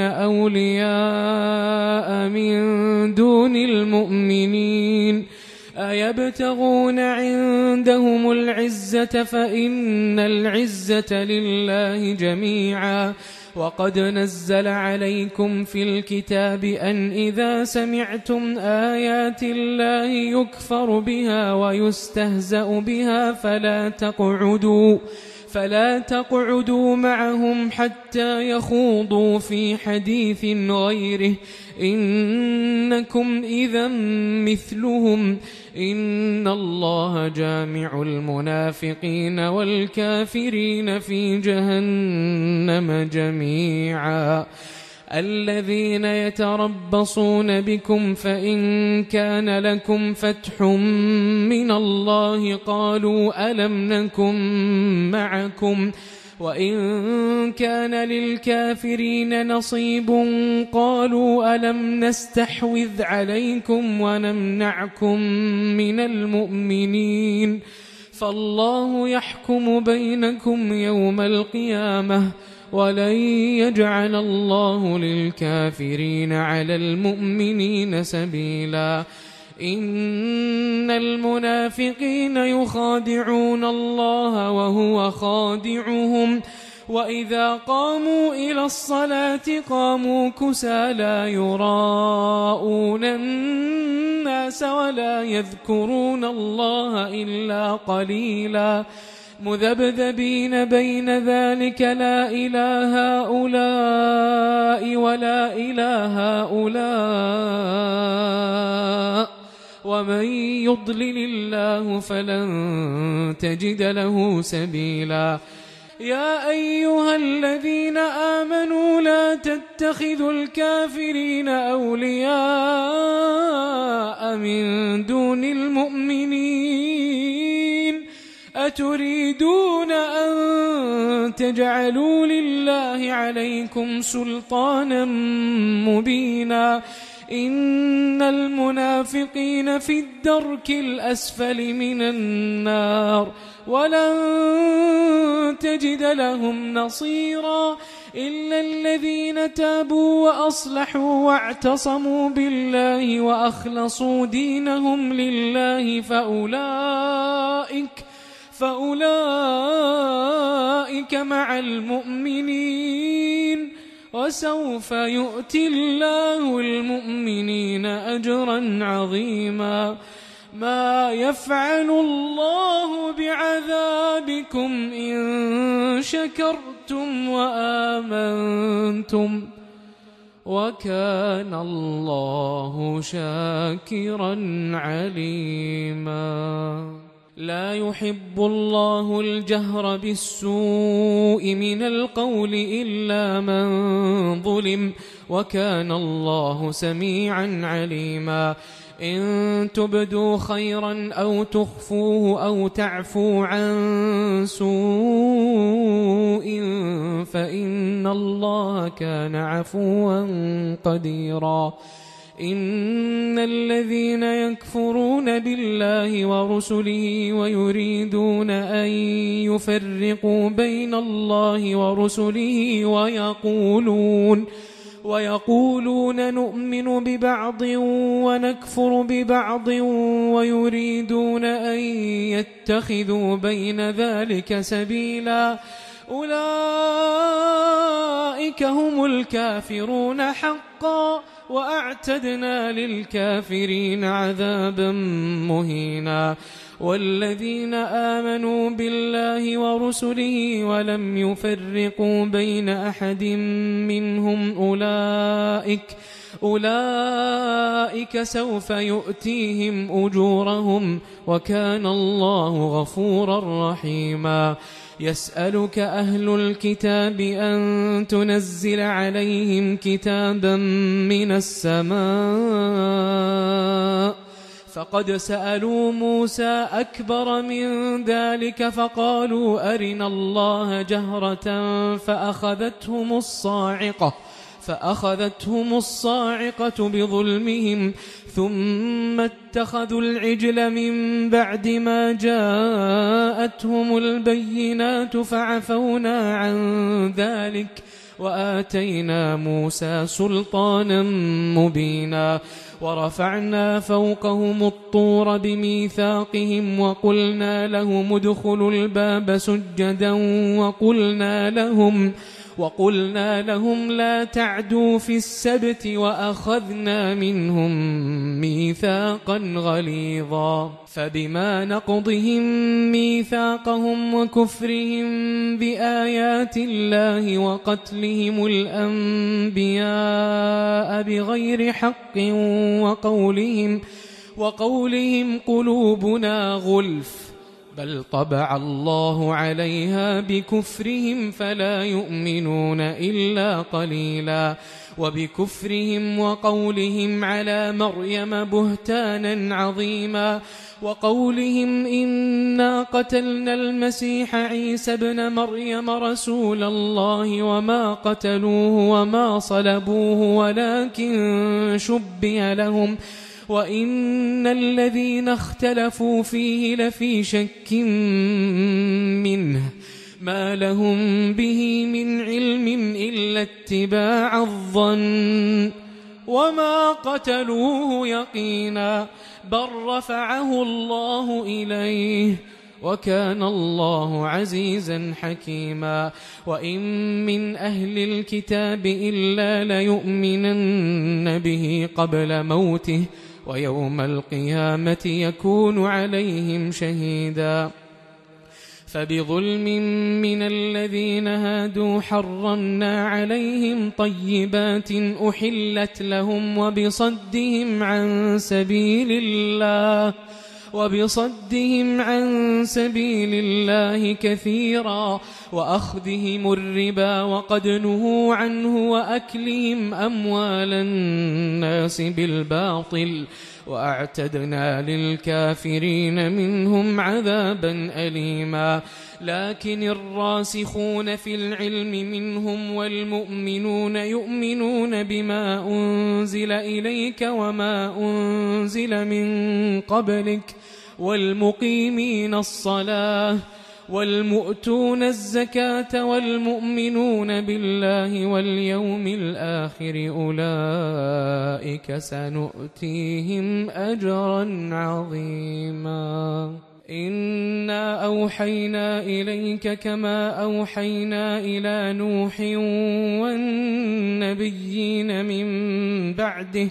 أولياء من دون المؤمنين أيبتغون عندهم العزة فإن العزة لله جميعا. وقد نزل عليكم في الكتاب أن إذا سمعتم آيات الله يكفر بها ويستهزأ بها فلا تقعدوا فلا تقعدوا معهم حتى يخوضوا في حديث غيره إنكم إذا مثلهم إن الله جامع المنافقين والكافرين في جهنم جميعا. الذين يتربصون بكم فإن كان لكم فتح من الله قالوا ألم نكن معكم وإن كان للكافرين نصيب قالوا ألم نستحوذ عليكم ونمنعكم من المؤمنين فالله يحكم بينكم يوم القيامة ولن يجعل الله للكافرين على المؤمنين سبيلا. إن المنافقين يخادعون الله وهو خادعهم وإذا قاموا إلى الصلاة قاموا كسالى يراءون الناس ولا يذكرون الله إلا قليلا مذبذبين بين ذلك لا إله هؤلاء ولا إله هؤلاء ومن يضلل الله فلن تجد له سبيلا يا أيها الذين آمنوا لا تتخذوا الكافرين أولياء من دون المؤمنين أتريدون أن تجعلوا لله عليكم سلطانا مبينا إن المنافقين في الدرك الأسفل من النار ولن تجد لهم نصيرا إلا الذين تابوا وأصلحوا واعتصموا بالله وأخلصوا دينهم لله فأولئك فأولئك مع المؤمنين وسوف يؤتي الله المؤمنين أجرا عظيما ما يفعل الله بعذابكم إن شكرتم وآمنتم وكان الله شاكرا عليما لا يحب الله الجهر بالسوء من القول إلا من ظلم وكان الله سميعا عليما إن تبدوا خيرا أو تخفوه أو تعفوا عن سوء فإن الله كان عفوا قديرا إن الذين يكفرون بالله ورسله ويريدون أن يفرقوا بين الله ورسله ويقولون ويقولون نؤمن ببعض ونكفر ببعض ويريدون أن يتخذوا بين ذلك سبيلا أولئك هم الكافرون حقا وأعتدنا للكافرين عذابا مهينا والذين آمنوا بالله ورسله ولم يفرقوا بين أحد منهم أولئك أولئك سوف يؤتيهم أجورهم وكان الله غفورا رحيما يسألك أهل الكتاب أن تنزل عليهم كتابا من السماء فقد سألوا موسى أكبر من ذلك فقالوا أرنا الله جهرة فأخذتهم الصاعقة فأخذتهم الصاعقة بظلمهم ثم اتخذوا العجل من بعد ما جاءتهم البينات فعفونا عن ذلك وآتينا موسى سلطانا مبينا ورفعنا فوقهم الطور بميثاقهم وقلنا لهم ادخلوا الباب سجدا وقلنا لهم وقلنا لهم لا تعدوا في السبت وأخذنا منهم ميثاقا غليظا فبما نقضهم ميثاقهم وكفرهم بآيات الله وقتلهم الأنبياء بغير حق وقولهم وقولهم قلوبنا غلف بل طبع الله عليها بكفرهم فلا يؤمنون إلا قليلا وبكفرهم وقولهم على مريم بهتانا عظيما وقولهم إنا قتلنا المسيح عيسى ابن مريم رسول الله وما قتلوه وما صلبوه ولكن شبه لهم وإن الذين اختلفوا فيه لفي شك منه ما لهم به من علم إلا اتباع الظن وما قتلوه يقينا بل رفعه الله إليه وكان الله عزيزا حكيما. وإن من أهل الكتاب إلا ليؤمنن به قبل موته ويوم القيامة يكون عليهم شهيدا. فبظلم من الذين هادوا حرمنا عليهم طيبات أحلت لهم وبصدهم عن سبيل الله وبصدهم عن سبيل الله كثيرا وأخذهم الربا وقد نهوا عنه وأكلهم أموال الناس بالباطل وأعتدنا للكافرين منهم عذابا أليما. لكن الراسخون في العلم منهم والمؤمنون يؤمنون بما أنزل إليك وما أنزل من قبلك والمقيمين الصلاة والمؤتون الزكاة والمؤمنون بالله واليوم الآخر أولئك سنؤتيهم أجرا عظيما. إنا أوحينا إليك كما أوحينا إلى نوح والنبيين من بعده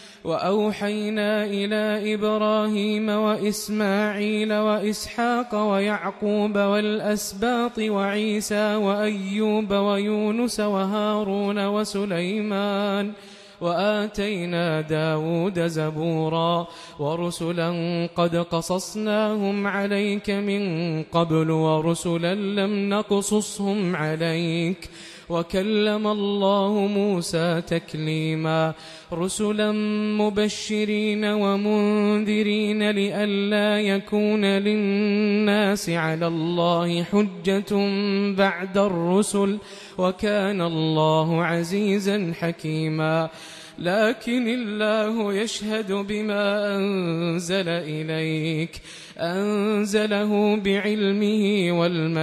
وأوحينا إلى إبراهيم وإسماعيل وإسحاق ويعقوب والأسباط وعيسى وأيوب ويونس وهارون وسليمان وآتينا داود زبورا ورسلا قد قصصناهم عليك من قبل ورسلا لم نقصصهم عليك وكلم الله موسى تكليما. رسلا مبشرين ومنذرين لئلا يكون للناس على الله حجة بعد الرسل وكان الله عزيزا حكيما. لكن الله يشهد بما أنزل إليك أنزله بعلمه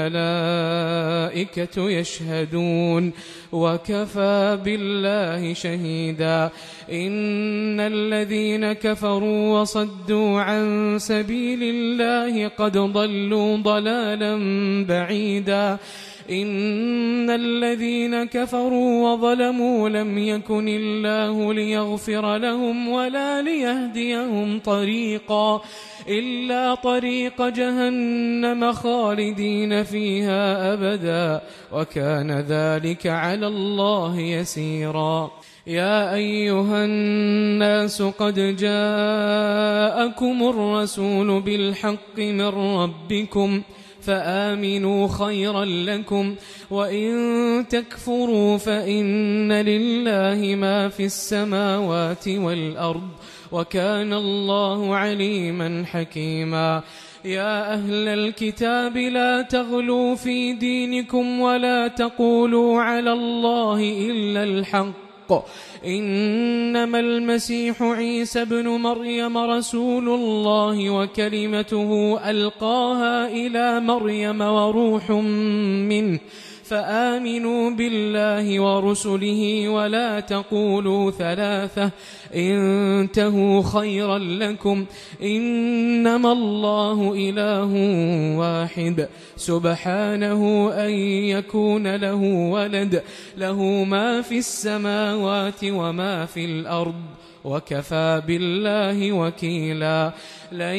والملائكة يشهدون وكفى بالله شهيدا. إن الذين كفروا وصدوا عن سبيل الله قد ضلوا ضلالا بعيدا. إن الذين كفروا وظلموا لم يكن الله ليغفر لهم ولا ليهديهم طريقا إلا طريق جهنم خالدين فيها أبدا وكان ذلك على الله يسيرا. يا أيها الناس قد جاءكم الرسول بالحق من ربكم فآمنوا خيرا لكم وإن تكفروا فإن لله ما في السماوات والأرض وكان الله عليما حكيما. يا أهل الكتاب لا تغلوا في دينكم ولا تقولوا على الله إلا الحق إنما المسيح عيسى ابن مريم رسول الله وكلمته ألقاها إلى مريم وروح منه فآمنوا بالله ورسله ولا تقولوا ثلاثة انتهوا خيرا لكم إنما الله إله واحد سبحانه أن يكون له ولد له ما في السماوات وما في الأرض وكفى بالله وكيلا. لن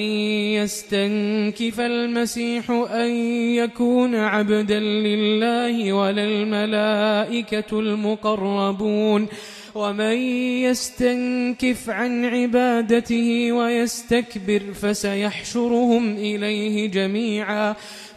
يستنكف المسيح أن يكون عبدا لله ولا الملائكة المقربون ومن يستنكف عن عبادته ويستكبر فسيحشرهم إليه جميعا.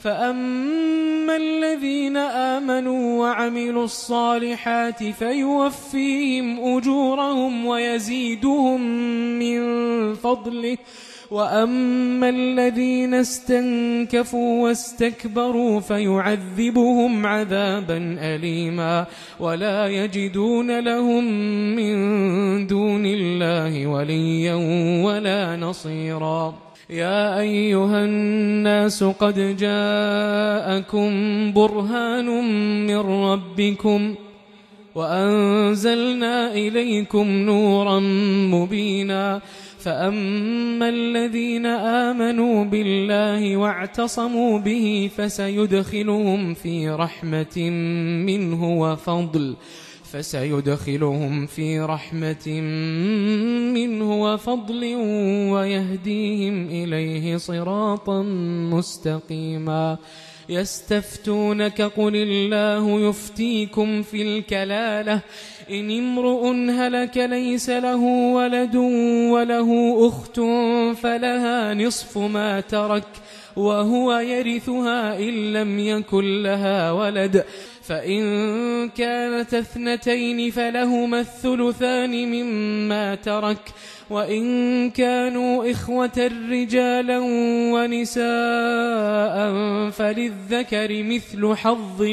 فأما الذين آمنوا وعملوا الصالحات فيوفيهم أجورهم ويزيدهم من فضله وأما الذين استنكفوا واستكبروا فيعذبهم عذابا أليما ولا يجدون لهم من دون الله وليا ولا نصيرا. يا أيها الناس قد جاءكم برهان من ربكم وأنزلنا إليكم نورا مبينا فأما الذين آمنوا بالله واعتصموا به فسيدخلهم في رحمة منه وفضل فسيدخلهم في رحمة منه وفضل ويهديهم إليه صراطا مستقيما. يستفتونك قل الله يفتيكم في الكلالة إن امرؤ هلك ليس له ولد وله أخت فلها نصف ما ترك وهو يرثها إن لم يكن لها ولد فإن كانت اثنتين فلهما الثلثان مما ترك وإن كانوا إخوة رجالا ونساء فللذكر مثل حظ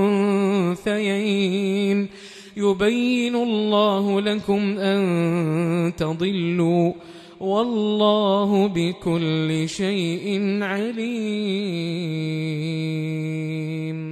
الأنثيين يبين الله لكم أن تضلوا والله بكل شيء عليم.